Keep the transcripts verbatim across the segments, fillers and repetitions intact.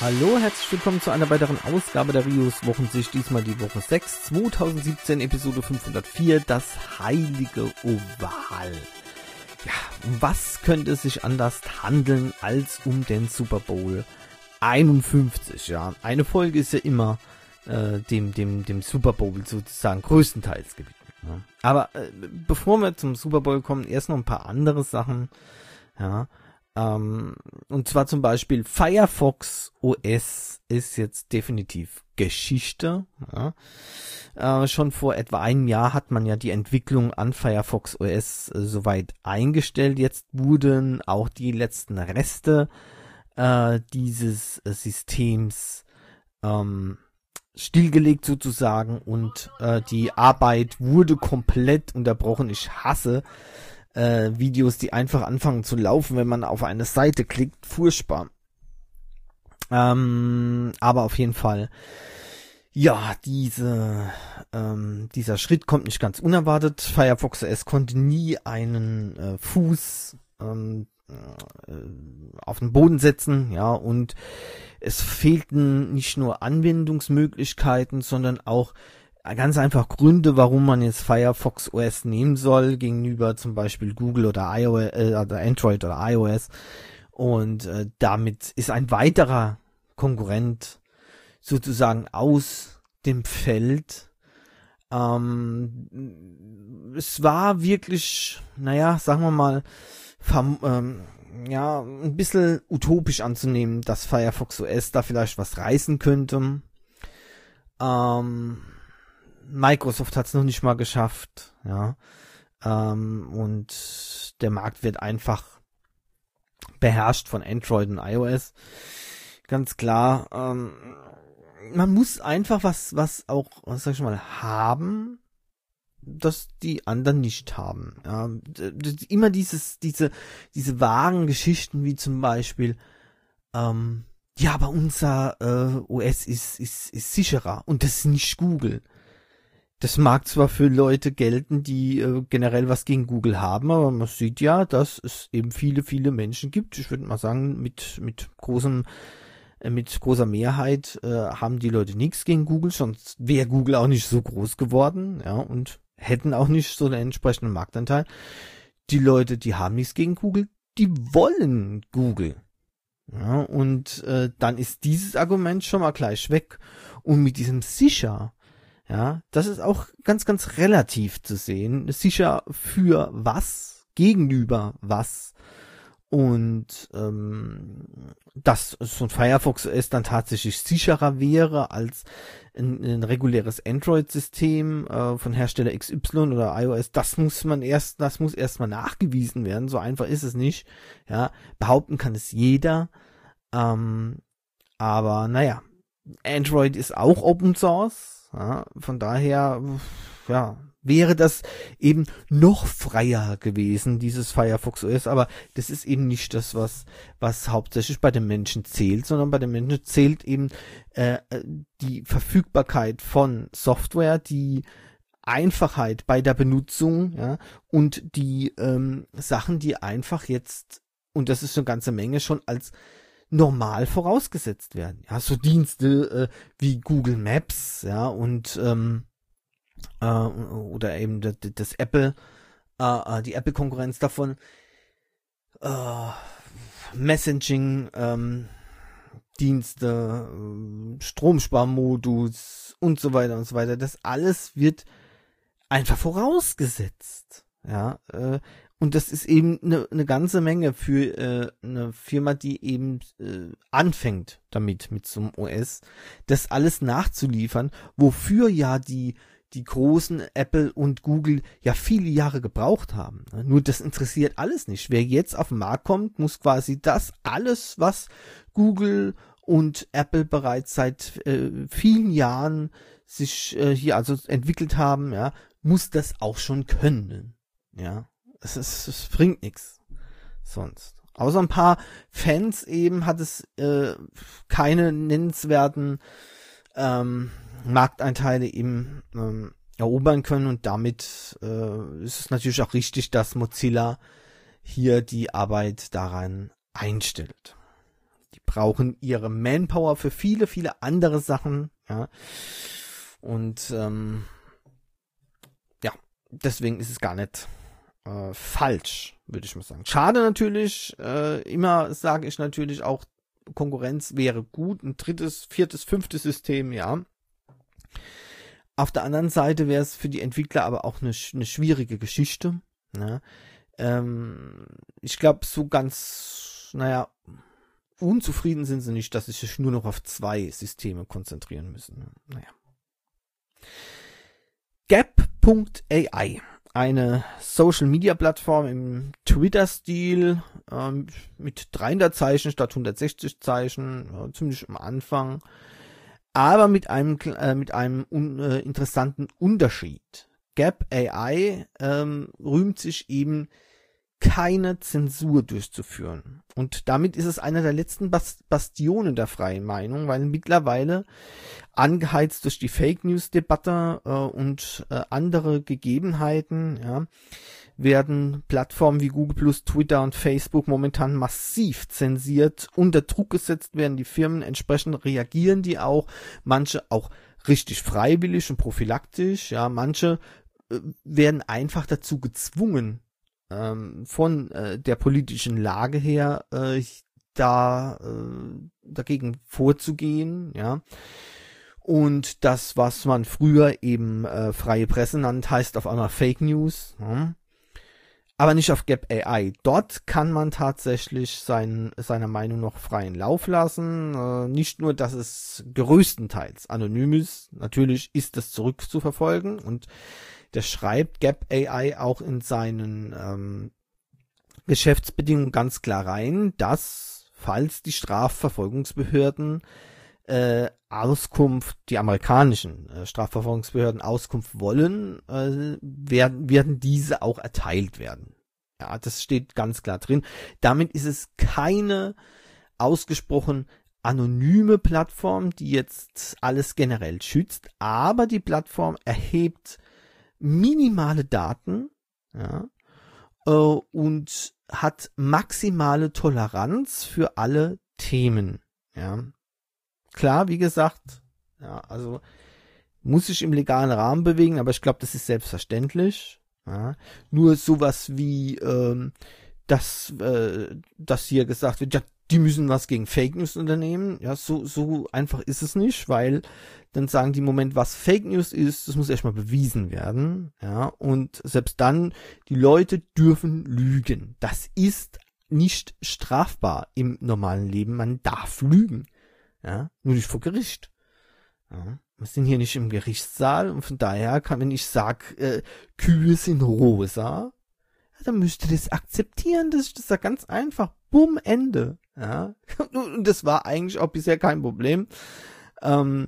Hallo, herzlich willkommen zu einer weiteren Ausgabe der Reviews Wochensicht, diesmal die Woche sechs, zweitausendsiebzehn, Episode fünfhundertvier, das heilige Oval. Ja, um was könnte es sich anders handeln als um den Super Bowl einundfünfzig, ja. Eine Folge ist ja immer äh, dem, dem, dem Super Bowl sozusagen größtenteils gewidmet. Ja. Aber äh, bevor wir zum Super Bowl kommen, erst noch ein paar andere Sachen, ja. Ähm, und zwar zum Beispiel Firefox O S ist jetzt definitiv Geschichte. Ja. Äh, schon vor etwa einem Jahr hat man ja die Entwicklung an Firefox O S äh, soweit eingestellt. Jetzt wurden auch die letzten Reste äh, dieses äh, Systems ähm, stillgelegt sozusagen und äh, die Arbeit wurde komplett unterbrochen. Ich hasse Äh, Videos, die einfach anfangen zu laufen, wenn man auf eine Seite klickt. Furchtbar. Ähm, aber auf jeden Fall, ja, diese, ähm, dieser Schritt kommt nicht ganz unerwartet. Firefox O S konnte nie einen äh, Fuß ähm, äh, auf den Boden setzen, ja, und es fehlten nicht nur Anwendungsmöglichkeiten, sondern auch ganz einfach Gründe, warum man jetzt Firefox O S nehmen soll, gegenüber zum Beispiel Google oder iOS, äh, oder Android oder iOS. Und äh, damit ist ein weiterer Konkurrent sozusagen aus dem Feld. Ähm, es war wirklich, naja, sagen wir mal, fam- ähm, ja, ein bisschen utopisch anzunehmen, dass Firefox O S da vielleicht was reißen könnte. Ähm, Microsoft hat es noch nicht mal geschafft, ja, ähm, und der Markt wird einfach beherrscht von Android und iOS, ganz klar. Ähm, man muss einfach was, was auch, was sag ich mal, haben, das die anderen nicht haben. Ja, immer dieses, diese, diese wahren Geschichten wie zum Beispiel, ähm, ja, aber unser äh, O S ist, ist, ist sicherer und das ist nicht Google. Das mag zwar für Leute gelten, die äh, generell was gegen Google haben, aber man sieht ja, dass es eben viele, viele Menschen gibt. Ich würde mal sagen, mit mit großem, äh, mit großer Mehrheit äh, haben die Leute nichts gegen Google, sonst wäre Google auch nicht so groß geworden, ja, und hätten auch nicht so einen entsprechenden Marktanteil. Die Leute, die haben nichts gegen Google, die wollen Google. Ja, und äh, dann ist dieses Argument schon mal gleich weg. Und mit diesem sicher, ja, das ist auch ganz, ganz relativ zu sehen. Sicher für was, gegenüber was. Und ähm, dass so ein Firefox O S dann tatsächlich sicherer wäre als ein, ein reguläres Android-System äh, von Hersteller X Y oder iOS, das muss man erst, das muss erstmal nachgewiesen werden. So einfach ist es nicht. Ja, behaupten kann es jeder. Ähm, aber naja, Android ist auch Open Source. Ja, von daher, ja, wäre das eben noch freier gewesen, dieses Firefox O S, aber das ist eben nicht das, was, was hauptsächlich bei den Menschen zählt, sondern bei den Menschen zählt eben äh, die Verfügbarkeit von Software, die Einfachheit bei der Benutzung, ja, und die ähm, Sachen, die einfach jetzt, und das ist eine ganze Menge, schon als normal vorausgesetzt werden. Ja, so Dienste äh, wie Google Maps, ja, und ähm, äh, oder eben das, das Apple, äh, die Apple-Konkurrenz davon, äh, Messaging, ähm, Dienste, äh, Stromsparmodus und so weiter und so weiter. Das alles wird einfach vorausgesetzt. Ja, äh, und das ist eben eine ne ganze Menge für äh, eine Firma, die eben äh, anfängt damit, mit so einem O S, das alles nachzuliefern, wofür ja die die großen Apple und Google ja viele Jahre gebraucht haben. Nur das interessiert alles nicht. Wer jetzt auf den Markt kommt, muss quasi das alles, was Google und Apple bereits seit äh, vielen Jahren sich äh, hier also entwickelt haben, ja, muss das auch schon können. Ja. Es, ist, es bringt nichts sonst. Außer ein paar Fans eben hat es äh, keine nennenswerten ähm, Markteinteile eben ähm, erobern können und damit äh, ist es natürlich auch richtig, dass Mozilla hier die Arbeit daran einstellt. Die brauchen ihre Manpower für viele, viele andere Sachen, ja. Und ähm, ja, deswegen ist es gar nicht äh, falsch, würde ich mal sagen. Schade natürlich, äh, immer sage ich natürlich auch, Konkurrenz wäre gut, ein drittes, viertes, fünftes System, ja. Auf der anderen Seite wäre es für die Entwickler aber auch eine, eine schwierige Geschichte, ne? Ähm, ich glaube, so ganz, naja, unzufrieden sind sie nicht, dass sie sich nur noch auf zwei Systeme konzentrieren müssen. Naja. Gap Punkt A I, eine Social-Media-Plattform im Twitter-Stil, ähm, mit dreihundert Zeichen statt hundertsechzig Zeichen, ja, ziemlich am Anfang, aber mit einem äh, mit einem un, äh, interessanten Unterschied. Gap A I ähm, rühmt sich eben, keine Zensur durchzuführen. Und damit ist es einer der letzten Bas- Bastionen der freien Meinung, weil mittlerweile, angeheizt durch die Fake-News-Debatte äh, und äh, andere Gegebenheiten, ja, werden Plattformen wie Google plus, Twitter und Facebook momentan massiv zensiert, unter Druck gesetzt werden die Firmen, entsprechend reagieren die auch, manche auch richtig freiwillig und prophylaktisch, ja, manche äh, werden einfach dazu gezwungen, von äh, der politischen Lage her äh, da äh, dagegen vorzugehen, ja. Und das, was man früher eben äh, freie Presse nannt, heißt auf einmal Fake News, ja. Aber nicht auf Gap A I. Dort kann man tatsächlich sein, seiner Meinung noch freien Lauf lassen. Äh, nicht nur, dass es größtenteils anonym ist, natürlich ist das zurückzuverfolgen, und der schreibt Gap A I auch in seinen ähm, Geschäftsbedingungen ganz klar rein, dass, falls die Strafverfolgungsbehörden äh, Auskunft, die amerikanischen äh, Strafverfolgungsbehörden Auskunft wollen, äh, werden, werden diese auch erteilt werden. Ja, das steht ganz klar drin. Damit ist es keine ausgesprochen anonyme Plattform, die jetzt alles generell schützt, aber die Plattform erhebt minimale Daten, ja, äh, und hat maximale Toleranz für alle Themen, ja. Klar, wie gesagt, ja, also muss sich im legalen Rahmen bewegen, aber ich glaube, das ist selbstverständlich, ja. Nur sowas wie, ähm, dass, äh, dass hier gesagt wird, ja, die müssen was gegen Fake News unternehmen. Ja, so, so einfach ist es nicht, weil dann sagen die im Moment, was Fake News ist, das muss erstmal bewiesen werden. Ja, und selbst dann, die Leute dürfen lügen. Das ist nicht strafbar im normalen Leben. Man darf lügen. Ja, nur nicht vor Gericht. Ja, wir sind hier nicht im Gerichtssaal und von daher kann, wenn ich sag, äh, Kühe sind rosa, dann müsst ihr das akzeptieren. Das ist ja ganz einfach. Bumm, Ende. Ja, und das war eigentlich auch bisher kein Problem. Ähm,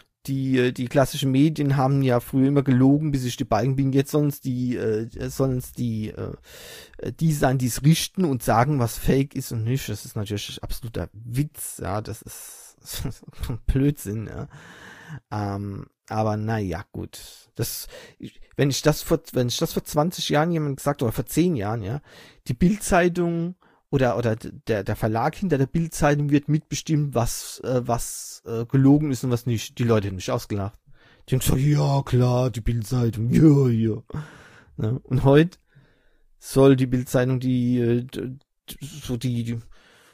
die die klassischen Medien haben ja früher immer gelogen, bis sich die Balken biegen. Jetzt sollen es die äh, sollen es die äh, die sein, die es richten und sagen, was Fake ist und nicht. Das ist natürlich absoluter Witz. Ja, das ist, das ist Blödsinn. Ja. Ähm, aber naja, gut. Das, wenn ich das vor, wenn ich das vor zwanzig Jahren jemand gesagt, oder vor zehn Jahren, ja, die Bild-Zeitung oder, oder der, der Verlag hinter der Bild-Zeitung wird mitbestimmen, was, äh, was, äh, gelogen ist und was nicht. Die Leute haben mich ausgelacht. Die haben gesagt, ja, klar, die Bild-Zeitung, ja, ja. Ja. Und heute soll die Bild-Zeitung die, äh, so die, die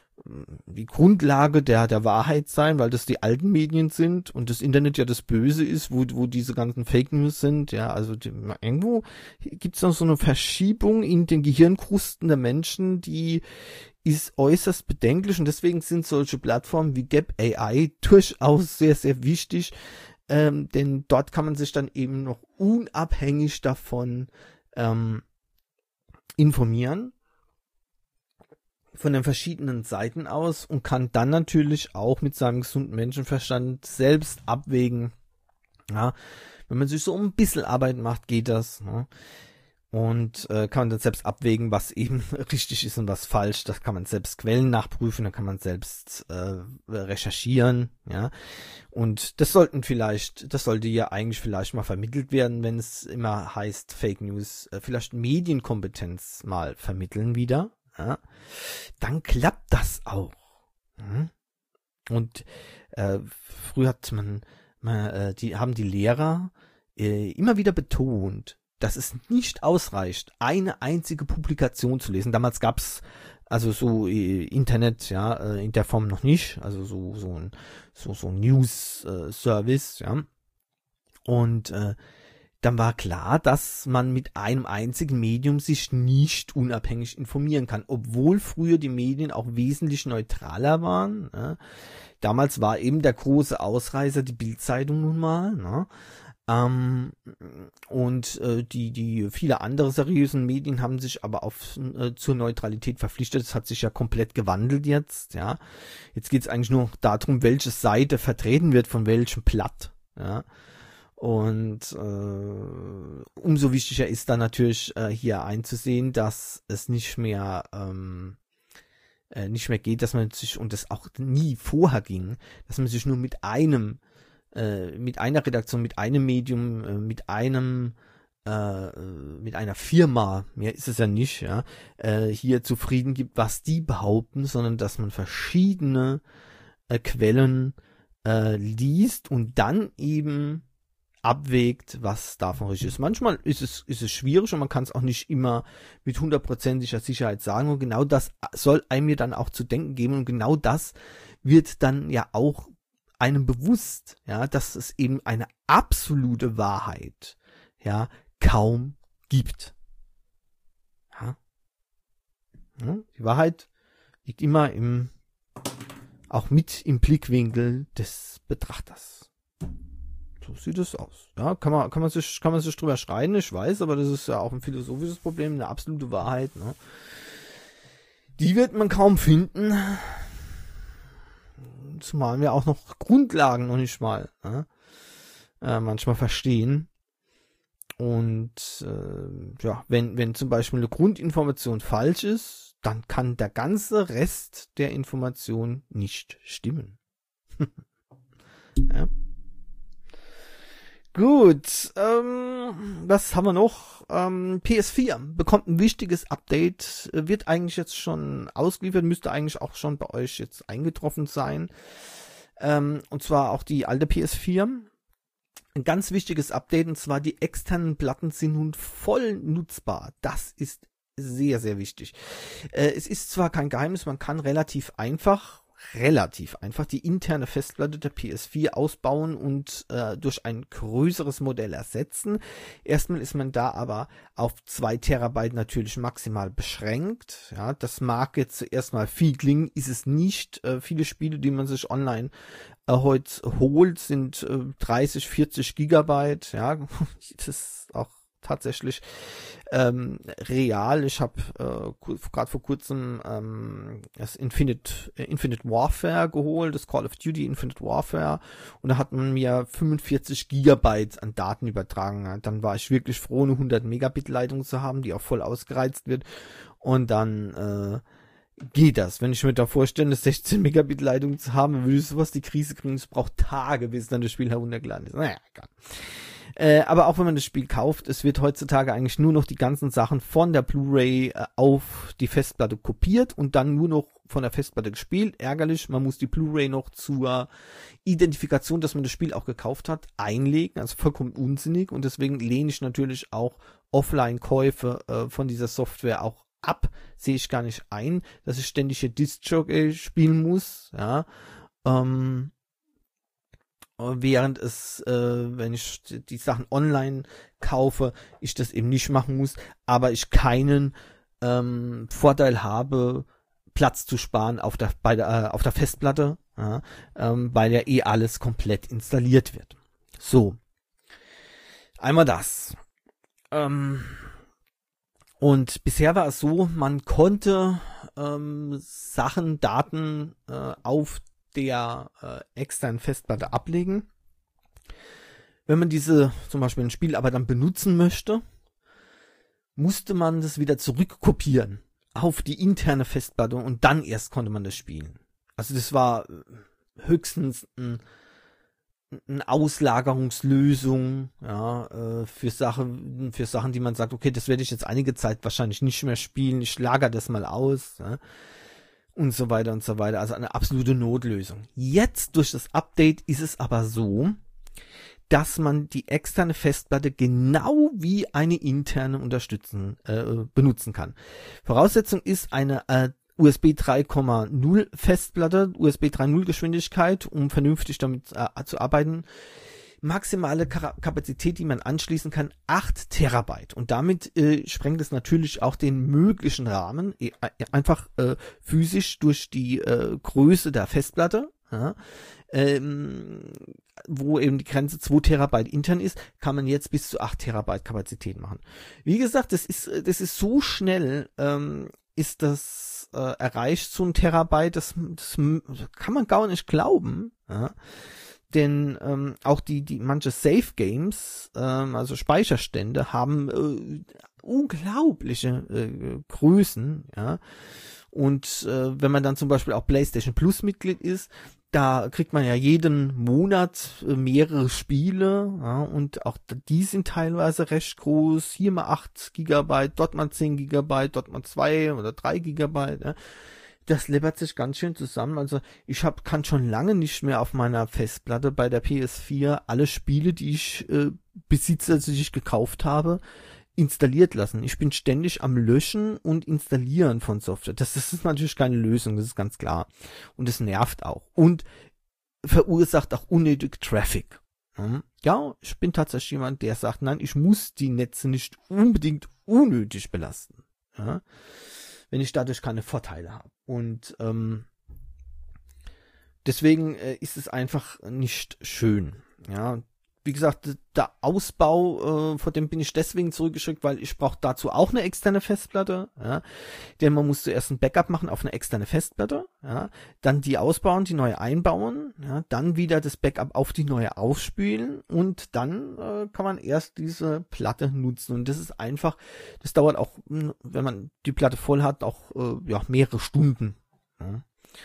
die Grundlage der der Wahrheit sein, weil das die alten Medien sind und das Internet ja das Böse ist, wo wo diese ganzen Fake News sind, ja, also die, irgendwo gibt's noch so eine Verschiebung in den Gehirnkrusten der Menschen, die ist äußerst bedenklich, und deswegen sind solche Plattformen wie Gap A I durchaus sehr, sehr wichtig, ähm, denn dort kann man sich dann eben noch unabhängig davon ähm, informieren, von den verschiedenen Seiten aus, und kann dann natürlich auch mit seinem gesunden Menschenverstand selbst abwägen. Ja, wenn man sich so ein bisschen Arbeit macht, geht das. Ne? Und äh, kann man dann selbst abwägen, was eben richtig ist und was falsch. Das kann man selbst Quellen nachprüfen, da kann man selbst äh, recherchieren. Ja, und das sollten vielleicht, das sollte ja eigentlich vielleicht mal vermittelt werden, wenn es immer heißt Fake News, äh, vielleicht Medienkompetenz mal vermitteln wieder. Ja, dann klappt das auch. Hm? Und äh, früher hat man, man äh, die haben die Lehrer äh, immer wieder betont, dass es nicht ausreicht, eine einzige Publikation zu lesen. Damals gab's also so äh, Internet, ja, äh, in der Form noch nicht, also so so ein so so ein News äh, Service, ja. Und äh, dann war klar, dass man mit einem einzigen Medium sich nicht unabhängig informieren kann, obwohl früher die Medien auch wesentlich neutraler waren. Ne? Damals war eben der große Ausreißer die Bild-Zeitung nun mal. Ne? Ähm, und äh, die die viele andere seriösen Medien haben sich aber auf äh, zur Neutralität verpflichtet. Das hat sich ja komplett gewandelt jetzt. Ja, jetzt geht es eigentlich nur noch darum, welche Seite vertreten wird von welchem Blatt. Ja. Und äh, umso wichtiger ist dann natürlich äh, hier einzusehen, dass es nicht mehr ähm, äh, nicht mehr geht, dass man sich, und das auch nie vorher ging, dass man sich nur mit einem äh, mit einer Redaktion, mit einem Medium, äh, mit einem äh, mit einer Firma, mehr ist es ja nicht, ja, äh, hier zufrieden gibt, was die behaupten, sondern dass man verschiedene äh, Quellen äh, liest und dann eben abwägt, was davon richtig ist. Manchmal ist es, ist es schwierig und man kann es auch nicht immer mit hundertprozentiger Sicherheit sagen, und genau das soll einem mir dann auch zu denken geben, und genau das wird dann ja auch einem bewusst, ja, dass es eben eine absolute Wahrheit, ja, kaum gibt. Ja. Ja, die Wahrheit liegt immer im, auch mit im Blickwinkel des Betrachters. So sieht es aus. Ja, kann man, kann man sich, kann man sich drüber schreien, ich weiß, aber das ist ja auch ein philosophisches Problem, eine absolute Wahrheit, ne? Die wird man kaum finden. Zumal wir auch noch Grundlagen noch nicht mal, ne? äh, manchmal verstehen. Und äh, ja, wenn, wenn zum Beispiel eine Grundinformation falsch ist, dann kann der ganze Rest der Information nicht stimmen. Ja. Gut, ähm, was haben wir noch? Ähm, P S vier bekommt ein wichtiges Update, wird eigentlich jetzt schon ausgeliefert, müsste eigentlich auch schon bei euch jetzt eingetroffen sein. Ähm, und zwar auch die alte P S vier. Ein ganz wichtiges Update, und zwar die externen Platten sind nun voll nutzbar. Das ist sehr, sehr wichtig. Äh, es ist zwar kein Geheimnis, man kann relativ einfach relativ einfach die interne Festplatte der P S vier ausbauen und äh, durch ein größeres Modell ersetzen. Erstmal ist man da aber auf zwei Terabyte natürlich maximal beschränkt. Ja, das mag jetzt zuerst mal viel klingen, ist es nicht. Äh, viele Spiele, die man sich online äh, heute holt, sind äh, dreißig, vierzig Gigabyte. Ja, das ist auch tatsächlich ähm, real. Ich habe äh, gerade vor kurzem ähm, das Infinite, äh, Infinite Warfare geholt, das Call of Duty Infinite Warfare, und da hat man mir fünfundvierzig Gigabyte an Daten übertragen. Dann war ich wirklich froh, eine hundert Megabit Leitung zu haben, die auch voll ausgereizt wird, und dann äh, geht das. Wenn ich mir da vorstelle, eine sechzehn Megabit Leitung zu haben, würde ich sowas die Krise kriegen. Es braucht Tage, bis dann das Spiel heruntergeladen ist. Naja, egal. Äh, aber auch wenn man das Spiel kauft, es wird heutzutage eigentlich nur noch die ganzen Sachen von der Blu-ray äh, auf die Festplatte kopiert und dann nur noch von der Festplatte gespielt. Ärgerlich, man muss die Blu-ray noch zur Identifikation, dass man das Spiel auch gekauft hat, einlegen. Also vollkommen unsinnig, und deswegen lehne ich natürlich auch Offline-Käufe äh, von dieser Software auch ab. Sehe ich gar nicht ein, dass ich ständig hier Disc-Jockey spielen muss, ja, ähm, während es, äh, wenn ich die Sachen online kaufe, ich das eben nicht machen muss, aber ich keinen ähm, Vorteil habe, Platz zu sparen auf der bei der äh, auf der Festplatte, ja, ähm, weil ja eh alles komplett installiert wird. So, einmal das. Ähm, und bisher war es so, man konnte ähm, Sachen, Daten äh, auf der äh, externen Festplatte ablegen. Wenn man diese zum Beispiel ein Spiel aber dann benutzen möchte, musste man das wieder zurückkopieren auf die interne Festplatte, und dann erst konnte man das spielen. Also das war höchstens ein, eine Auslagerungslösung, ja, äh, für Sachen, für Sachen, die man sagt, okay, das werde ich jetzt einige Zeit wahrscheinlich nicht mehr spielen, ich lagere das mal aus, ja. und so weiter und so weiter. Also eine absolute Notlösung. Jetzt durch das Update ist es aber so, dass man die externe Festplatte genau wie eine interne unterstützen, äh, benutzen kann. Voraussetzung ist eine äh, U S B drei Punkt null Festplatte, U S B drei Punkt null Geschwindigkeit, um vernünftig damit äh, zu arbeiten. Maximale Ka- Kapazität, die man anschließen kann, acht Terabyte. Und damit äh, sprengt es natürlich auch den möglichen Rahmen, äh, einfach äh, physisch durch die äh, Größe der Festplatte. Ja, ähm, wo eben die Grenze zwei Terabyte intern ist, kann man jetzt bis zu acht Terabyte Kapazität machen. Wie gesagt, das ist das ist so schnell, ähm, ist das äh, erreicht, so ein Terabyte, das, das kann man gar nicht glauben. Ja? Denn ähm, auch die die manche Safe Games, ähm, also Speicherstände, haben äh, unglaubliche äh, Größen, ja. Und äh, wenn man dann zum Beispiel auch PlayStation Plus Mitglied ist, da kriegt man ja jeden Monat äh, mehrere Spiele, ja, und auch die sind teilweise recht groß. Hier mal acht Gigabyte, dort mal zehn Gigabyte, dort mal zwei oder drei Gigabyte. Ja. Das läppert sich ganz schön zusammen. Also ich hab, kann schon lange nicht mehr auf meiner Festplatte bei der P S vier alle Spiele, die ich äh, besitze, also die ich gekauft habe, installiert lassen. Ich bin ständig am Löschen und Installieren von Software. Das, das ist natürlich keine Lösung, das ist ganz klar. Und es nervt auch. Und verursacht auch unnötig Traffic. Ja, ich bin tatsächlich jemand, der sagt, nein, ich muss die Netze nicht unbedingt unnötig belasten. Ja, wenn ich dadurch keine Vorteile habe. Und ähm, deswegen äh, ist es einfach nicht schön. Ja, wie gesagt, der Ausbau, äh, vor dem bin ich deswegen zurückgeschickt, weil ich brauche dazu auch eine externe Festplatte. Ja, denn man muss zuerst ein Backup machen auf eine externe Festplatte. Ja, dann die ausbauen, die neue einbauen. Ja, dann wieder das Backup auf die neue aufspielen und dann äh, kann man erst diese Platte nutzen. Und das ist einfach, das dauert auch, wenn man die Platte voll hat, auch äh, ja, mehrere Stunden. Ja.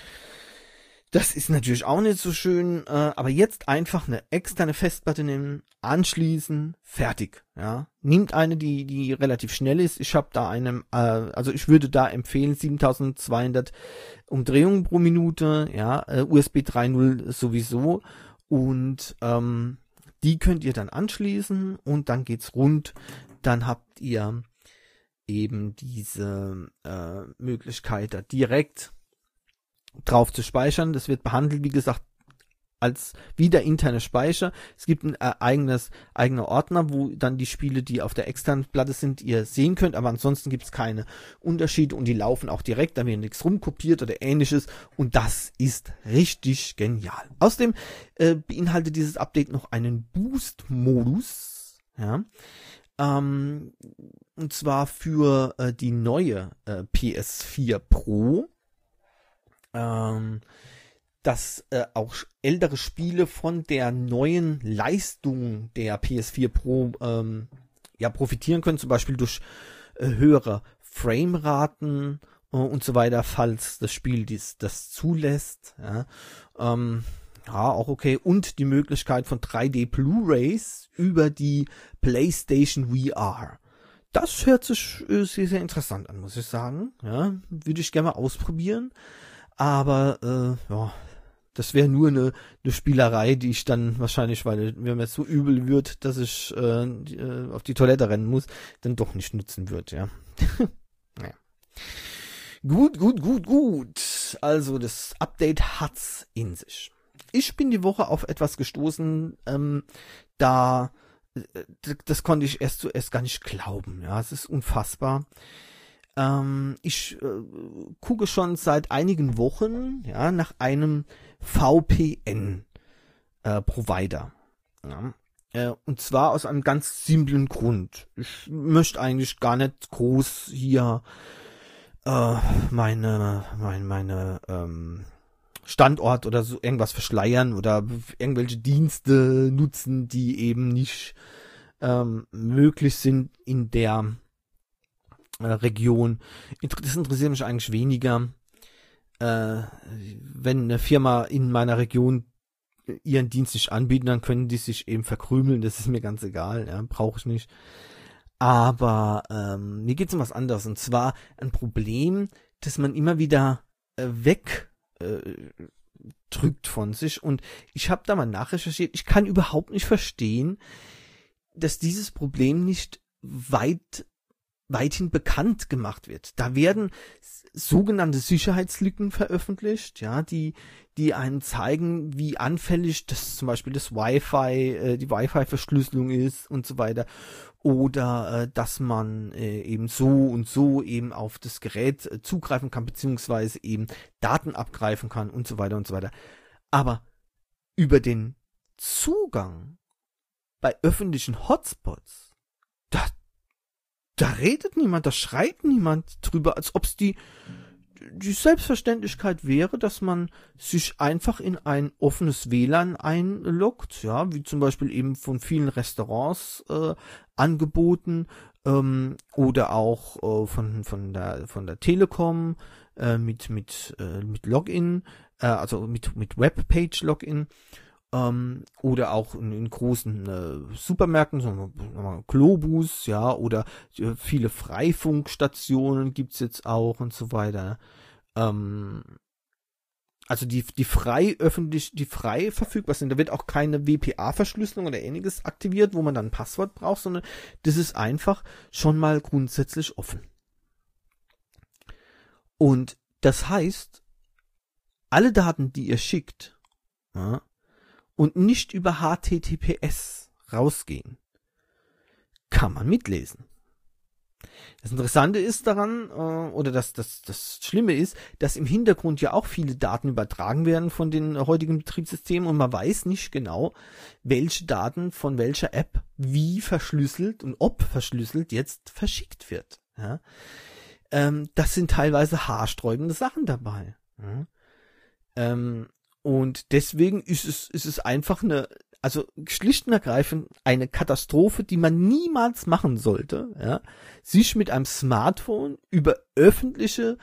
Das ist natürlich auch nicht so schön, äh, aber jetzt einfach eine externe Festplatte nehmen, anschließen, fertig. Ja, nehmt eine, die die relativ schnell ist. Ich habe da eine, äh, also ich würde da empfehlen siebentausendzweihundert Umdrehungen pro Minute. Ja, äh, U S B drei Punkt null sowieso und ähm, die könnt ihr dann anschließen und dann geht's rund. Dann habt ihr eben diese äh, Möglichkeit da direkt drauf zu speichern. Das wird behandelt, wie gesagt, als wie der interne Speicher. Es gibt ein äh, eigenes eigener Ordner, wo dann die Spiele, die auf der externen Platte sind, ihr sehen könnt, aber ansonsten gibt es keine Unterschiede und die laufen auch direkt, da wird nichts rumkopiert oder ähnliches und das ist richtig genial. Außerdem äh, beinhaltet dieses Update noch einen Boost-Modus, ja, ähm, und zwar für äh, die neue äh, P S vier Pro, Ähm, dass äh, auch ältere Spiele von der neuen Leistung der P S vier Pro ähm, ja profitieren können, zum Beispiel durch äh, höhere Frameraten äh, und so weiter, falls das Spiel dies, das zulässt. Ja. Ähm, ja, auch okay. Und die Möglichkeit von drei D Blu-rays über die PlayStation V R. Das hört sich äh, sehr, sehr interessant an, muss ich sagen. Ja, würde ich gerne mal ausprobieren. Aber äh, ja, das wäre nur eine, eine Spielerei, die ich dann wahrscheinlich, weil wenn mir so übel wird, dass ich äh, die, äh, auf die Toilette rennen muss, dann doch nicht nutzen wird, ja. Naja. Gut, gut, gut, gut. Also das Update hat's in sich. Ich bin die Woche auf etwas gestoßen, ähm, da äh, das konnte ich erst zuerst gar nicht glauben. Ja, es ist unfassbar. Ähm, ich äh, gucke schon seit einigen Wochen ja nach einem V P N-Provider. Äh, ja. äh, und zwar aus einem ganz simplen Grund. Ich möchte eigentlich gar nicht groß hier äh, meine meine meine ähm, Standort oder so irgendwas verschleiern oder irgendwelche Dienste nutzen, die eben nicht ähm, möglich sind in der Region. Das interessiert mich eigentlich weniger. Äh, wenn eine Firma in meiner Region ihren Dienst nicht anbieten, dann können die sich eben verkrümeln. Das ist mir ganz egal. Ja, brauche ich nicht. Aber ähm, mir geht es um was anderes. Und zwar ein Problem, das man immer wieder äh, weg äh, drückt von sich. Und ich habe da mal nachrecherchiert. Ich kann überhaupt nicht verstehen, dass dieses Problem nicht weit weithin bekannt gemacht wird. Da werden sogenannte Sicherheitslücken veröffentlicht, ja, die die einem zeigen, wie anfällig das zum Beispiel das Wi-Fi, äh, die Wi-Fi-Verschlüsselung ist und so weiter, oder äh, dass man äh, eben so und so eben auf das Gerät äh, zugreifen kann, beziehungsweise eben Daten abgreifen kann und so weiter und so weiter. Aber über den Zugang bei öffentlichen Hotspots, da Da redet niemand, da schreibt niemand drüber, als ob es die, die Selbstverständlichkeit wäre, dass man sich einfach in ein offenes W L A N einloggt, ja, wie zum Beispiel eben von vielen Restaurants äh, angeboten, ähm, oder auch äh, von von der von der Telekom äh, mit mit äh, mit Login, äh, also mit mit Webpage-Login. Ähm, oder auch in, in großen äh, Supermärkten, so Globus, ja, oder äh, viele Freifunkstationen gibt's jetzt auch und so weiter. Ähm, also die die frei öffentlich, die frei verfügbar sind, da wird auch keine W P A-Verschlüsselung oder ähnliches aktiviert, wo man dann ein Passwort braucht, sondern das ist einfach schon mal grundsätzlich offen. Und das heißt, alle Daten, die ihr schickt, ja, und nicht über H T T P S rausgehen, kann man mitlesen. Das Interessante ist daran, äh, oder das, das, das Schlimme ist, dass im Hintergrund ja auch viele Daten übertragen werden von den heutigen Betriebssystemen und man weiß nicht genau, welche Daten von welcher App wie verschlüsselt und ob verschlüsselt jetzt verschickt wird. Ja? Ähm, das sind teilweise haarsträubende Sachen dabei. Ja? Ähm, Und deswegen ist es, ist es einfach eine, also schlicht und ergreifend eine Katastrophe, die man niemals machen sollte, ja, sich mit einem Smartphone über öffentliche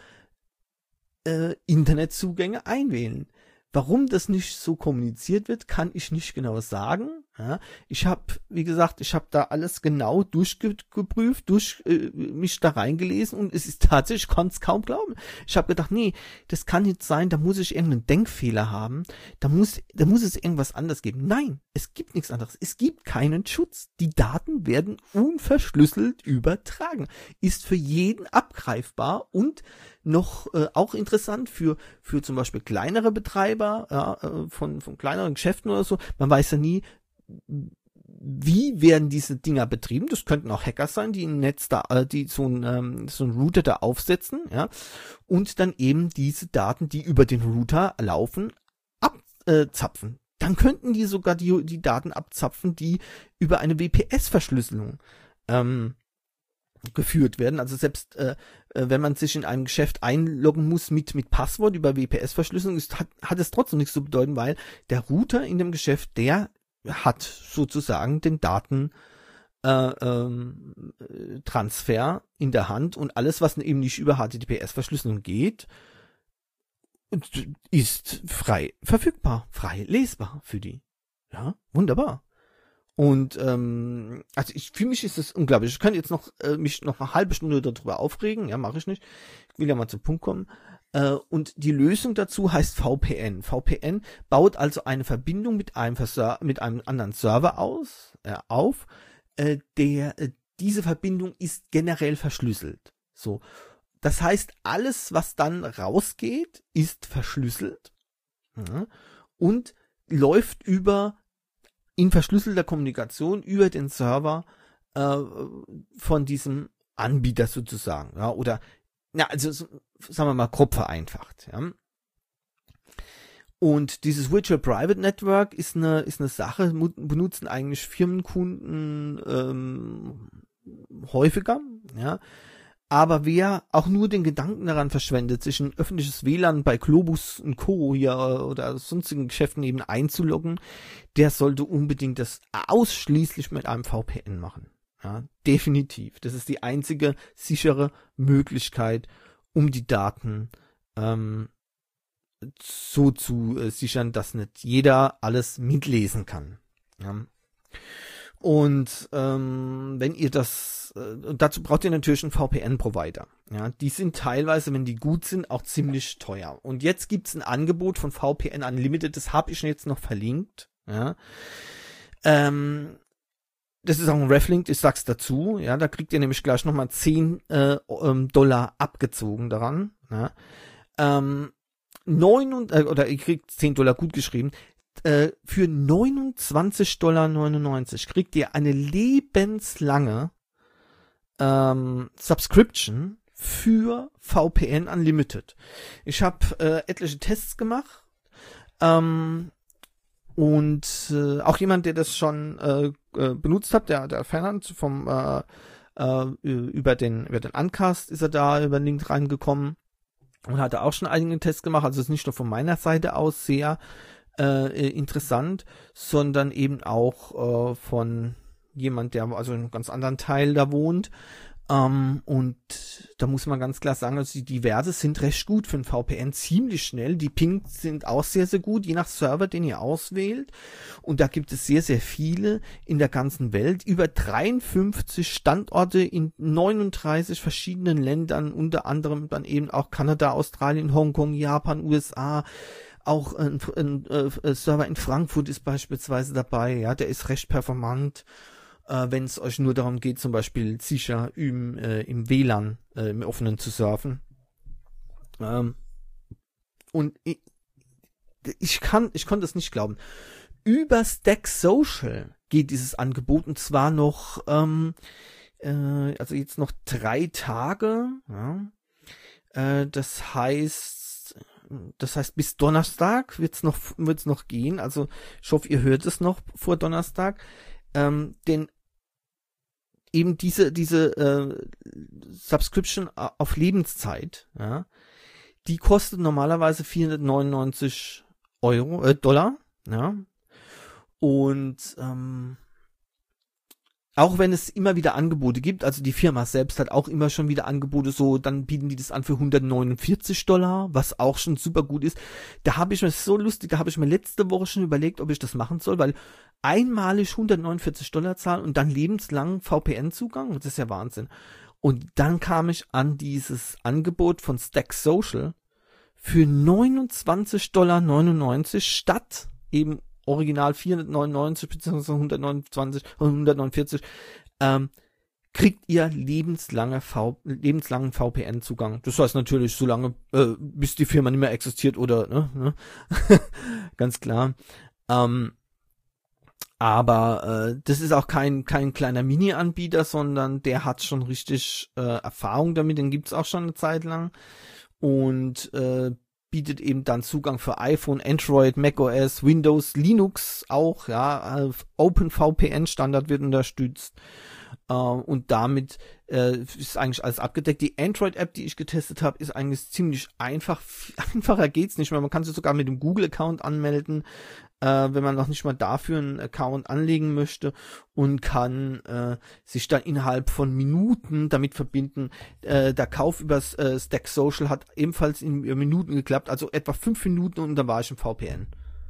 äh, Internetzugänge einwählen. Warum das nicht so kommuniziert wird, kann ich nicht genau sagen. Ja, ich habe, wie gesagt, ich habe da alles genau durchgeprüft, durch äh, mich da reingelesen und es ist tatsächlich, ich konnte es kaum glauben. Ich habe gedacht, nee, das kann nicht sein, da muss ich irgendeinen Denkfehler haben, da muss, da muss es irgendwas anderes geben. Nein, es gibt nichts anderes. Es gibt keinen Schutz. Die Daten werden unverschlüsselt übertragen. Ist für jeden abgreifbar und noch äh, auch interessant für für zum Beispiel kleinere Betreiber, ja, äh, von von kleineren Geschäften oder so. Man weiß ja nie, wie werden diese Dinger betrieben. Das könnten auch Hacker sein, die ein Netz da, äh, die so ein ähm, so ein Router da aufsetzen, ja, und dann eben diese Daten, die über den Router laufen, abzapfen. Dann könnten die sogar die die Daten abzapfen, die über eine W P S-Verschlüsselung ähm, geführt werden. Also selbst äh, wenn man sich in einem Geschäft einloggen muss mit mit Passwort über W P S-Verschlüsselung, ist, hat, hat es trotzdem nichts zu bedeuten, weil der Router in dem Geschäft, der hat sozusagen den Daten äh, ähm, Transfer in der Hand und alles, was eben nicht über H T T P S-Verschlüsselung geht, ist frei verfügbar, frei lesbar für die. Ja, wunderbar. Und ähm, also ich für mich ist es unglaublich. Ich kann jetzt noch äh, mich noch eine halbe Stunde darüber aufregen, ja, mache ich nicht. Ich will ja mal zum Punkt kommen. Äh, und die Lösung dazu heißt V P N. V P N baut also eine Verbindung mit einem Verser- mit einem anderen Server aus äh, auf, äh, der äh, diese Verbindung ist generell verschlüsselt. So, das heißt, alles, was dann rausgeht, ist verschlüsselt, ja, und läuft über in verschlüsselter Kommunikation über den Server äh, von diesem Anbieter sozusagen, ja, oder ja, also so, sagen wir mal grob vereinfacht, ja. Und dieses Virtual Private Network ist eine ist eine Sache, benutzen eigentlich Firmenkunden ähm, häufiger, ja. Aber wer auch nur den Gedanken daran verschwendet, sich ein öffentliches W L A N bei Globus und Co. hier oder sonstigen Geschäften eben einzuloggen, der sollte unbedingt das ausschließlich mit einem V P N machen. Ja, definitiv. Das ist die einzige sichere Möglichkeit, um die Daten ähm, so zu äh, sichern, dass nicht jeder alles mitlesen kann. Ja. Und ähm, wenn ihr das das, äh, dazu braucht ihr natürlich einen V P N-Provider. Ja, die sind teilweise, wenn die gut sind, auch ziemlich teuer. Und jetzt gibt's ein Angebot von V P N Unlimited, das habe ich jetzt noch verlinkt. Ja, ähm, das ist auch ein Reflink, ich sag's dazu. Ja, da kriegt ihr nämlich gleich nochmal zehn äh, Dollar abgezogen daran. Ja, ähm, neun und, äh, oder ihr kriegt zehn Dollar gut geschrieben. Äh, für neunundzwanzig Komma neunundneunzig Dollar kriegt ihr eine lebenslange ähm, Subscription für V P N Unlimited. Ich habe äh, etliche Tests gemacht ähm, und äh, auch jemand, der das schon äh, äh, benutzt hat, der, der Fernand vom äh, äh, über den über den Uncast ist er da über den Link reingekommen und hatte auch schon einige Tests gemacht. Also es ist nicht nur von meiner Seite aus sehr Äh, interessant, sondern eben auch äh, von jemand, der also in einem ganz anderen Teil da wohnt. Ähm, und da muss man ganz klar sagen, also die, die Werte sind recht gut für ein V P N, ziemlich schnell. Die Pings sind auch sehr, sehr gut, je nach Server, den ihr auswählt. Und da gibt es sehr, sehr viele in der ganzen Welt. Über dreiundfünfzig Standorte in neununddreißig verschiedenen Ländern, unter anderem dann eben auch Kanada, Australien, Hongkong, Japan, U S A. Auch ein, ein, ein, ein Server in Frankfurt ist beispielsweise dabei, ja, der ist recht performant, äh, wenn es euch nur darum geht, zum Beispiel sicher im, äh, im W L A N, äh, im Offenen zu surfen. Ähm, und ich, ich kann, ich konnte es nicht glauben. Über Stack Social geht dieses Angebot und zwar noch, ähm, äh, also jetzt noch drei Tage, ja, äh, das heißt, Das heißt, bis Donnerstag wird's noch, wird's noch gehen. Also, ich hoffe, ihr hört es noch vor Donnerstag. Ähm, denn eben diese, diese, äh, Subscription auf Lebenszeit, ja, die kostet normalerweise vierhundertneunundneunzig Euro, äh, Dollar, ja. Und, ähm, auch wenn es immer wieder Angebote gibt, also die Firma selbst hat auch immer schon wieder Angebote, so, dann bieten die das an für hundertneunundvierzig Dollar, was auch schon super gut ist. Da habe ich mir, so lustig, da habe ich mir letzte Woche schon überlegt, ob ich das machen soll, weil einmalig hundertneunundvierzig Dollar zahlen und dann lebenslang V P N-Zugang, das ist ja Wahnsinn. Und dann kam ich an dieses Angebot von Stack Social für neunundzwanzig Komma neunundneunzig Dollar statt eben original vierhundertneunundneunzig bzw. hundertneunundzwanzig, hundertneunundvierzig, ähm, kriegt ihr lebenslange v, lebenslangen V P N-Zugang. Das heißt natürlich so lange, äh, bis die Firma nicht mehr existiert oder, ne, ne? Ganz klar. Ähm, aber äh, das ist auch kein kein kleiner Mini-Anbieter, sondern der hat schon richtig äh, Erfahrung damit, den gibt's auch schon eine Zeit lang und äh, bietet eben dann Zugang für iPhone, Android, macOS, Windows, Linux auch, ja, OpenVPN Standard wird unterstützt äh, und damit äh, ist eigentlich alles abgedeckt. Die Android-App, die ich getestet habe, ist eigentlich ziemlich einfach, einfacher geht's nicht mehr. Man kann sich sogar mit dem Google-Account anmelden, äh, wenn man noch nicht mal dafür einen Account anlegen möchte und kann äh, sich dann innerhalb von Minuten damit verbinden. Äh, der Kauf über äh, Stack Social hat ebenfalls in Minuten geklappt, also etwa fünf Minuten und dann war ich im V P N.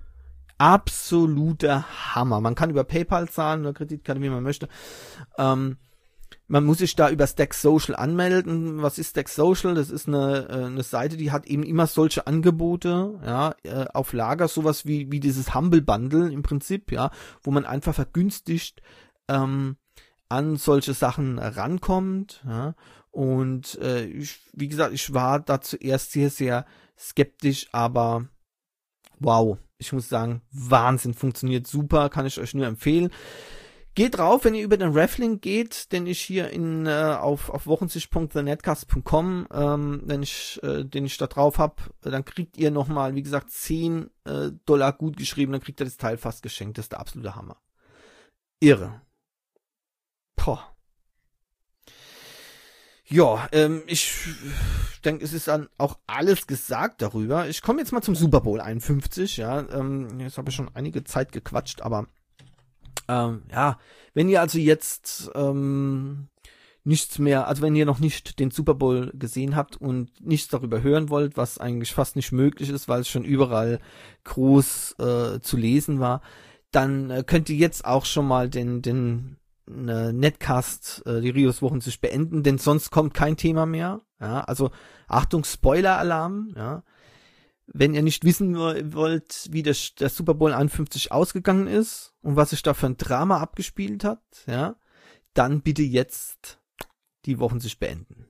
Absoluter Hammer. Man kann über PayPal zahlen oder Kreditkarte, wie man möchte. Ähm, Man muss sich da über Stack Social anmelden. Was ist Stack Social? Das ist eine, eine Seite, die hat eben immer solche Angebote, ja, auf Lager, sowas wie, wie dieses Humble Bundle im Prinzip, ja, wo man einfach vergünstigt, ähm, an solche Sachen rankommt, ja. Und, äh, ich, wie gesagt, ich war da zuerst sehr, sehr skeptisch, aber wow, ich muss sagen, Wahnsinn, funktioniert super, kann ich euch nur empfehlen. Geht drauf, wenn ihr über den Reflink geht, den ich hier in äh, auf auf wochensicht punkt the netcast punkt com, ähm, wenn ich äh, den ich da drauf hab, dann kriegt ihr nochmal, wie gesagt, zehn äh, Dollar gut geschrieben, dann kriegt ihr das Teil fast geschenkt. Das ist der absolute Hammer. Irre. Poh. Ja, ähm, ich denke, es ist dann auch alles gesagt darüber. Ich komme jetzt mal zum Super Bowl einundfünfzig, ja, ähm, jetzt habe ich schon einige Zeit gequatscht, aber Ähm, ja, wenn ihr also jetzt ähm, nichts mehr, also wenn ihr noch nicht den Super Bowl gesehen habt und nichts darüber hören wollt, was eigentlich fast nicht möglich ist, weil es schon überall groß äh, zu lesen war, dann äh, könnt ihr jetzt auch schon mal den den eine Netcast, äh, die Rios-Wochen sich beenden, denn sonst kommt kein Thema mehr. Ja, also Achtung, Spoiler-Alarm. Ja, wenn ihr nicht wissen wollt, wie der, der Super Bowl einundfünfzig ausgegangen ist und was sich da für ein Drama abgespielt hat, ja, dann bitte jetzt die Wochen sich beenden.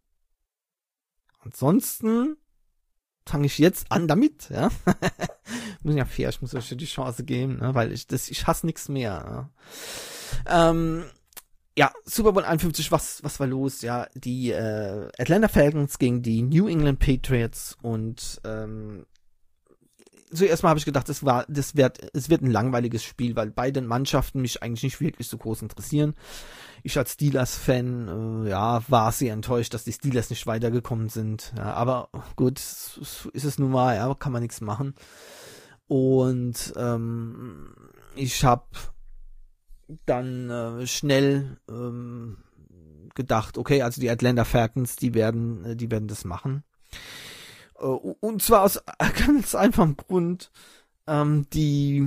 Ansonsten fange ich jetzt an damit, ja. Muss ja fair, ich muss euch die Chance geben, ne? Weil ich das, ich hasse nichts mehr. Ja, ähm, ja Super Bowl einundfünfzig, was, was war los? Ja, die äh, Atlanta Falcons gegen die New England Patriots und ähm, zuerst mal habe ich gedacht, das war, das wird, es wird ein langweiliges Spiel, weil beide Mannschaften mich eigentlich nicht wirklich so groß interessieren. Ich als Steelers-Fan, äh, ja, war sehr enttäuscht, dass die Steelers nicht weitergekommen sind. Ja, aber gut, ist es nun mal, ja, kann man nichts machen. Und ähm, ich habe dann äh, schnell ähm, gedacht, okay, also die Atlanta Falcons, die werden, die werden das machen. Äh, und zwar aus ganz einfachem Grund, ähm, die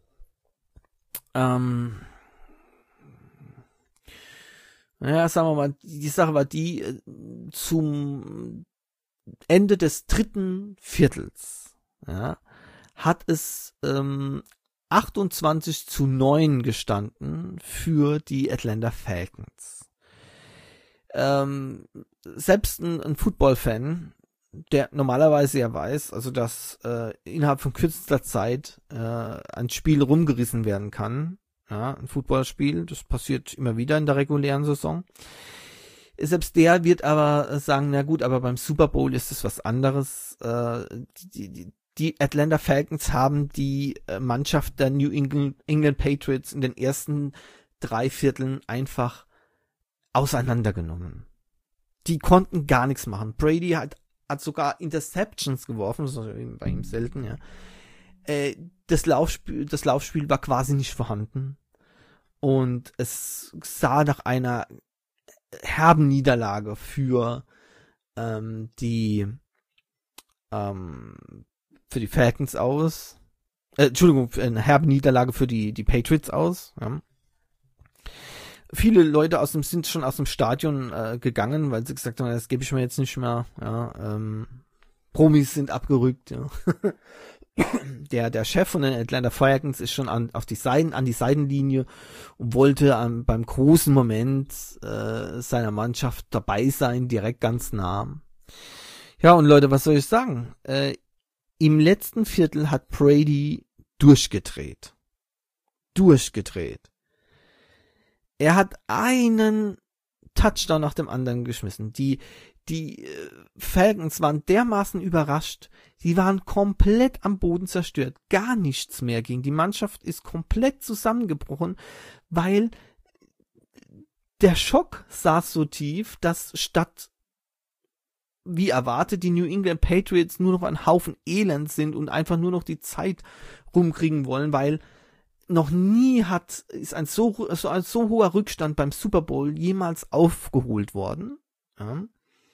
ähm, naja, sagen wir mal, die Sache war die, äh, zum Ende des dritten Viertels, ja, hat es ähm, achtundzwanzig zu neun gestanden für die Atlanta Falcons. Ähm, selbst ein, ein Football-Fan, der normalerweise ja weiß, also dass äh, innerhalb von kürzester Zeit äh, ein Spiel rumgerissen werden kann, ja, ein Footballspiel, das passiert immer wieder in der regulären Saison. Selbst der wird aber sagen, na gut, aber beim Super Bowl ist es was anderes. Äh, die, die, die Atlanta Falcons haben die Mannschaft der New England, England Patriots in den ersten drei Vierteln einfach auseinandergenommen. Die konnten gar nichts machen. Brady hat, hat sogar Interceptions geworfen, das ist bei ihm selten, ja. Äh, das Laufspiel, das Laufspiel war quasi nicht vorhanden. Und es sah nach einer herben Niederlage für ähm, die ähm, für die Falcons aus. Äh, Entschuldigung, eine herbe Niederlage für die die Patriots aus. Ja. Viele Leute aus dem sind schon aus dem Stadion äh, gegangen, weil sie gesagt haben, das gebe ich mir jetzt nicht mehr. Ja, ähm, Promis sind abgerückt. Ja. Der, der Chef von den Atlanta Falcons ist schon an, auf die Seiten, an die Seitenlinie und wollte an, beim großen Moment äh, seiner Mannschaft dabei sein, direkt ganz nah. Ja, und Leute, was soll ich sagen? Äh, im letzten Viertel hat Brady durchgedreht. Durchgedreht. Er hat einen Touchdown nach dem anderen geschmissen. Die, die äh, Falcons waren dermaßen überrascht. Die waren komplett am Boden zerstört. Gar nichts mehr ging. Die Mannschaft ist komplett zusammengebrochen, weil der Schock saß so tief, dass statt wie erwartet die New England Patriots nur noch ein Haufen Elend sind und einfach nur noch die Zeit rumkriegen wollen, weil noch nie hat ist ein so, so ein so hoher Rückstand beim Super Bowl jemals aufgeholt worden. Ja.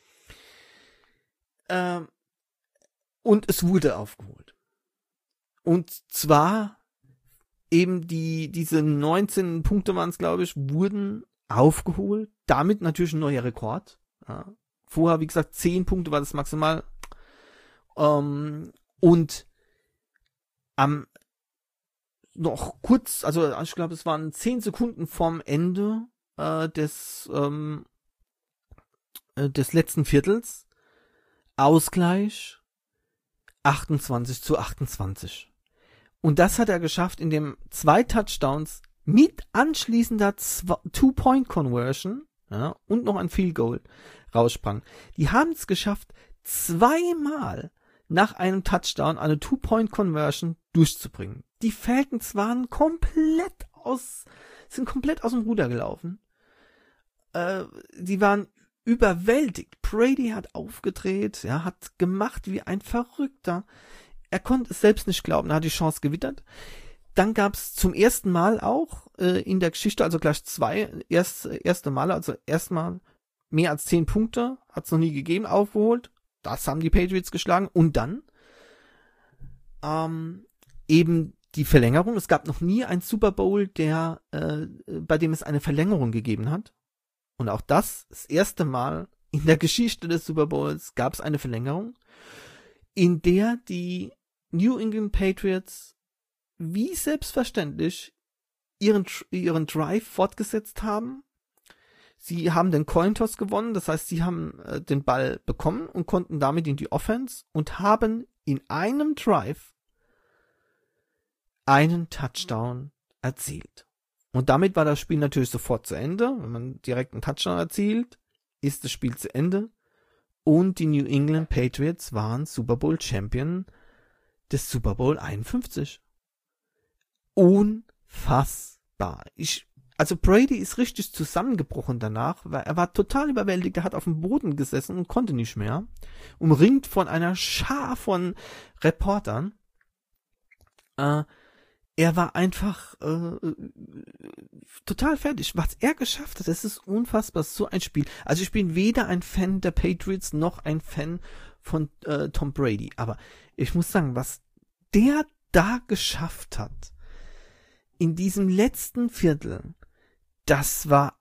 Ähm, und es wurde aufgeholt. Und zwar eben die diese neunzehn Punkte waren es, glaube ich, wurden aufgeholt. Damit natürlich ein neuer Rekord. Ja. Vorher, wie gesagt, zehn Punkte war das maximal. Ähm, und am noch kurz, also ich glaube, es waren zehn Sekunden vorm Ende äh, des ähm, äh, des letzten Viertels Ausgleich achtundzwanzig zu achtundzwanzig. Und das hat er geschafft, indem zwei Touchdowns mit anschließender Two-Point-Conversion, ja, und noch ein Field Goal raussprang. Die haben es geschafft, zweimal nach einem Touchdown eine Two-Point-Conversion durchzubringen. Die Falcons waren komplett aus, sind komplett aus dem Ruder gelaufen. Äh, die waren überwältigt. Brady hat aufgedreht, ja, hat gemacht wie ein Verrückter. Er konnte es selbst nicht glauben, er hat die Chance gewittert. Dann gab es zum ersten Mal auch äh, in der Geschichte, also gleich zwei erst, erste Male, also erstmal mehr als zehn Punkte, hat es noch nie gegeben, aufgeholt. Das haben die Patriots geschlagen. Und dann ähm, eben die Verlängerung. Es gab noch nie einen Super Bowl, der, äh, bei dem es eine Verlängerung gegeben hat. Und auch das, das erste Mal in der Geschichte des Super Bowls gab es eine Verlängerung, in der die New England Patriots wie selbstverständlich ihren, ihren Drive fortgesetzt haben. Sie haben den Coin Toss gewonnen, das heißt, sie haben äh, den Ball bekommen und konnten damit in die Offense und haben in einem Drive einen Touchdown erzielt. Und damit war das Spiel natürlich sofort zu Ende. Wenn man direkt einen Touchdown erzielt, ist das Spiel zu Ende. Und die New England Patriots waren Super Bowl Champion des Super Bowl einundfünfzig. Unfassbar. Ich, also Brady ist richtig zusammengebrochen danach, weil er war total überwältigt, er hat auf dem Boden gesessen und konnte nicht mehr. Umringt von einer Schar von Reportern. Äh, Er war einfach äh, total fertig. Was er geschafft hat, das ist unfassbar, so ein Spiel. Also ich bin weder ein Fan der Patriots noch ein Fan von äh, Tom Brady. Aber ich muss sagen, was der da geschafft hat, in diesem letzten Viertel, das war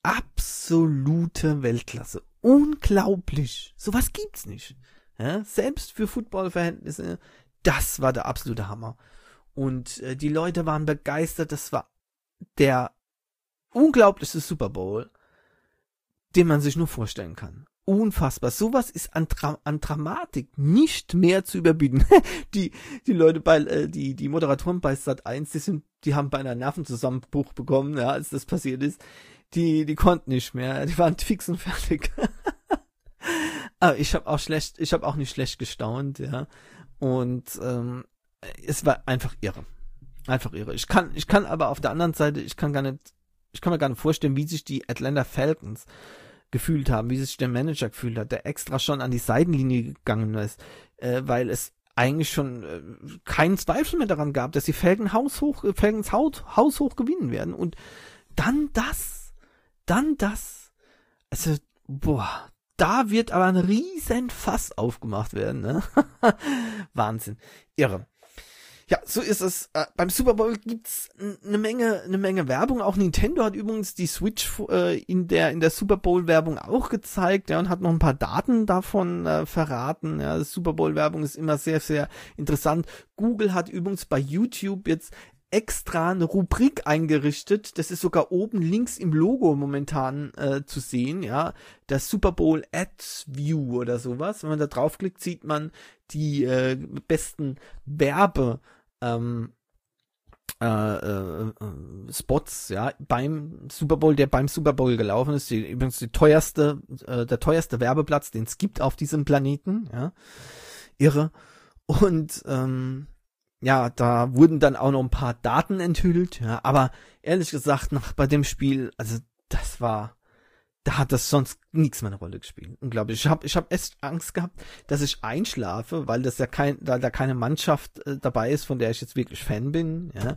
absolute Weltklasse. Unglaublich. Sowas gibt's nicht. Ja, selbst für Football-Verhältnisse, das war der absolute Hammer. Und äh, die Leute waren begeistert. Das war der unglaublichste Super Bowl, den man sich nur vorstellen kann. Unfassbar. Sowas ist an, Dra- an Dramatik nicht mehr zu überbieten. die die Leute bei äh, die die Moderatoren bei Sat eins, die sind die haben beinahe Nervenzusammenbruch bekommen, ja, als das passiert ist. Die die konnten nicht mehr. Die waren fix und fertig. Aber ich habe auch schlecht, ich habe auch nicht schlecht gestaunt, ja. Und ähm, es war einfach irre. Einfach irre. Ich kann, ich kann aber auf der anderen Seite, ich kann gar nicht, ich kann mir gar nicht vorstellen, wie sich die Atlanta Falcons gefühlt haben, wie sich der Manager gefühlt hat, der extra schon an die Seitenlinie gegangen ist, äh, weil es eigentlich schon äh, keinen Zweifel mehr daran gab, dass die Falcons haushoch, äh, Falcons Haut, haushoch gewinnen werden. Und dann das, dann das, also, boah, da wird aber ein riesen Fass aufgemacht werden, ne? Wahnsinn. Irre. Ja, so ist es. Äh, beim Super Bowl gibt's eine Menge, eine Menge Werbung. Auch Nintendo hat übrigens die Switch äh, in der in der Super Bowl Werbung auch gezeigt, ja, und hat noch ein paar Daten davon äh, verraten. Ja, das Super Bowl Werbung ist immer sehr, sehr interessant. Google hat übrigens bei YouTube jetzt extra eine Rubrik eingerichtet. Das ist sogar oben links im Logo momentan äh, zu sehen, ja, der Super Bowl Ad View oder sowas. Wenn man da draufklickt, sieht man die äh, besten Werbe ähm, äh, äh, Spots, ja, beim Super Bowl, der beim Super Bowl gelaufen ist. Die, übrigens die teuerste, äh, der teuerste Werbeplatz, den es gibt auf diesem Planeten, ja, irre. Und ähm, ja, da wurden dann auch noch ein paar Daten enthüllt, ja, aber ehrlich gesagt, nach bei dem Spiel, also das war, da hat das sonst nichts mehr eine Rolle gespielt. Unglaublich. Ich habe ich hab echt Angst gehabt, dass ich einschlafe, weil das ja kein, da, da keine Mannschaft äh, dabei ist, von der ich jetzt wirklich Fan bin, ja.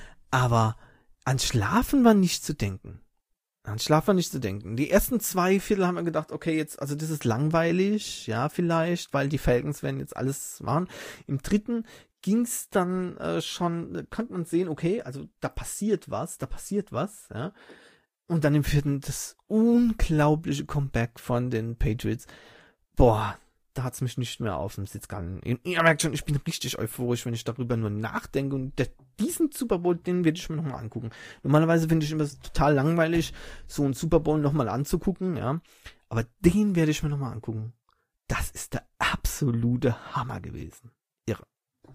Aber an Schlafen war nicht zu denken. An Schlaf war nicht zu denken. Die ersten zwei Viertel haben wir gedacht, okay, jetzt, also das ist langweilig, ja, vielleicht, weil die Falcons werden jetzt alles machen. Im dritten ging's dann äh, schon, konnte man sehen, okay, also da passiert was, da passiert was, ja. Und dann im vierten das unglaubliche Comeback von den Patriots. Boah, da hat's mich nicht mehr auf dem Sitz gehalten. Ihr merkt schon, ich bin richtig euphorisch, wenn ich darüber nur nachdenke. Und der, diesen Super Bowl, den werde ich mir nochmal angucken. Normalerweise finde ich immer total langweilig, so einen Super Bowl nochmal anzugucken, ja. Aber den werde ich mir nochmal angucken. Das ist der absolute Hammer gewesen. Irre.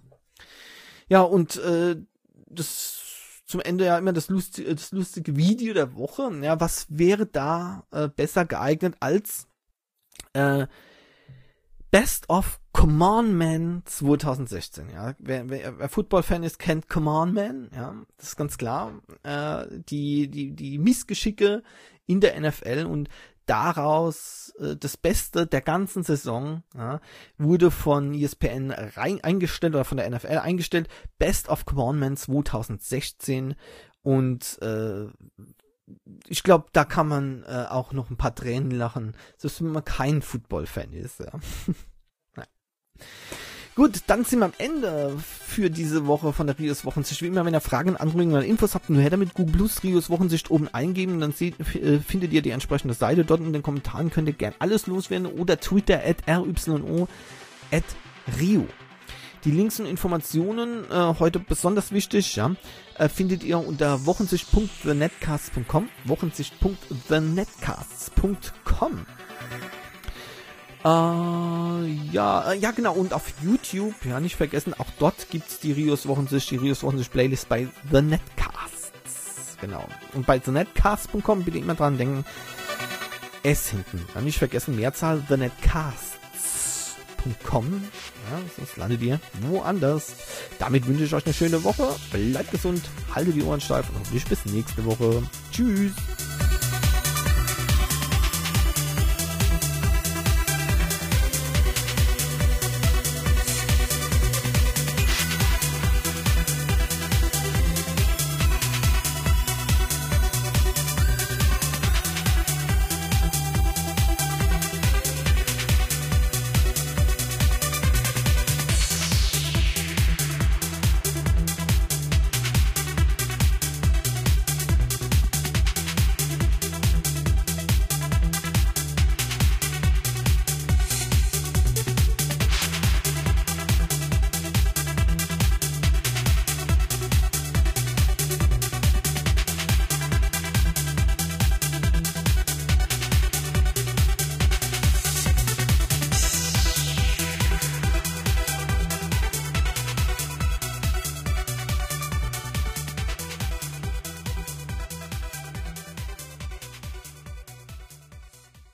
Ja, und äh, das zum Ende ja immer das lustige, das lustige Video der Woche. Ja, was wäre da äh, besser geeignet als äh, Best of Come On Man zwanzig sechzehn. Ja, wer, wer, wer Football-Fan ist, kennt Come On Man. Ja, das ist ganz klar. Äh, die die die Missgeschicke in der N F L und daraus äh, das Beste der ganzen Saison, ja, wurde von E S P N rein eingestellt oder von der N F L eingestellt. Best of Come On Man zwanzig sechzehn. Und äh, ich glaube, da kann man äh, auch noch ein paar Tränen lachen, selbst wenn man kein Football-Fan ist. Ja. Ja. Gut, dann sind wir am Ende für diese Woche von der Rios Wochensicht. Wie immer, wenn ihr Fragen, Anregungen oder Infos habt, nur her damit Google Plus Rios Wochensicht oben eingeben, dann seht, äh, findet ihr die entsprechende Seite. Dort in den Kommentaren könnt ihr gern alles loswerden oder Twitter at r y o at rio. Die Links und Informationen, äh, heute besonders wichtig, ja, äh, findet ihr unter wochensicht punkt the netcasts punkt com, wochensicht punkt the netcasts punkt com. Äh, ja, äh, ja genau, und auf YouTube, ja, nicht vergessen, auch dort gibt's die Rios Wochensicht, die Rios Wochensicht Playlist bei The Netcasts, genau. Und bei the netcasts punkt com bitte immer dran denken, S hinten, ja, nicht vergessen, Mehrzahl, the netcasts punkt com, ja, sonst landet ihr woanders. Damit wünsche ich euch eine schöne Woche, bleibt gesund, haltet die Ohren steif und hoffentlich bis nächste Woche. Tschüss!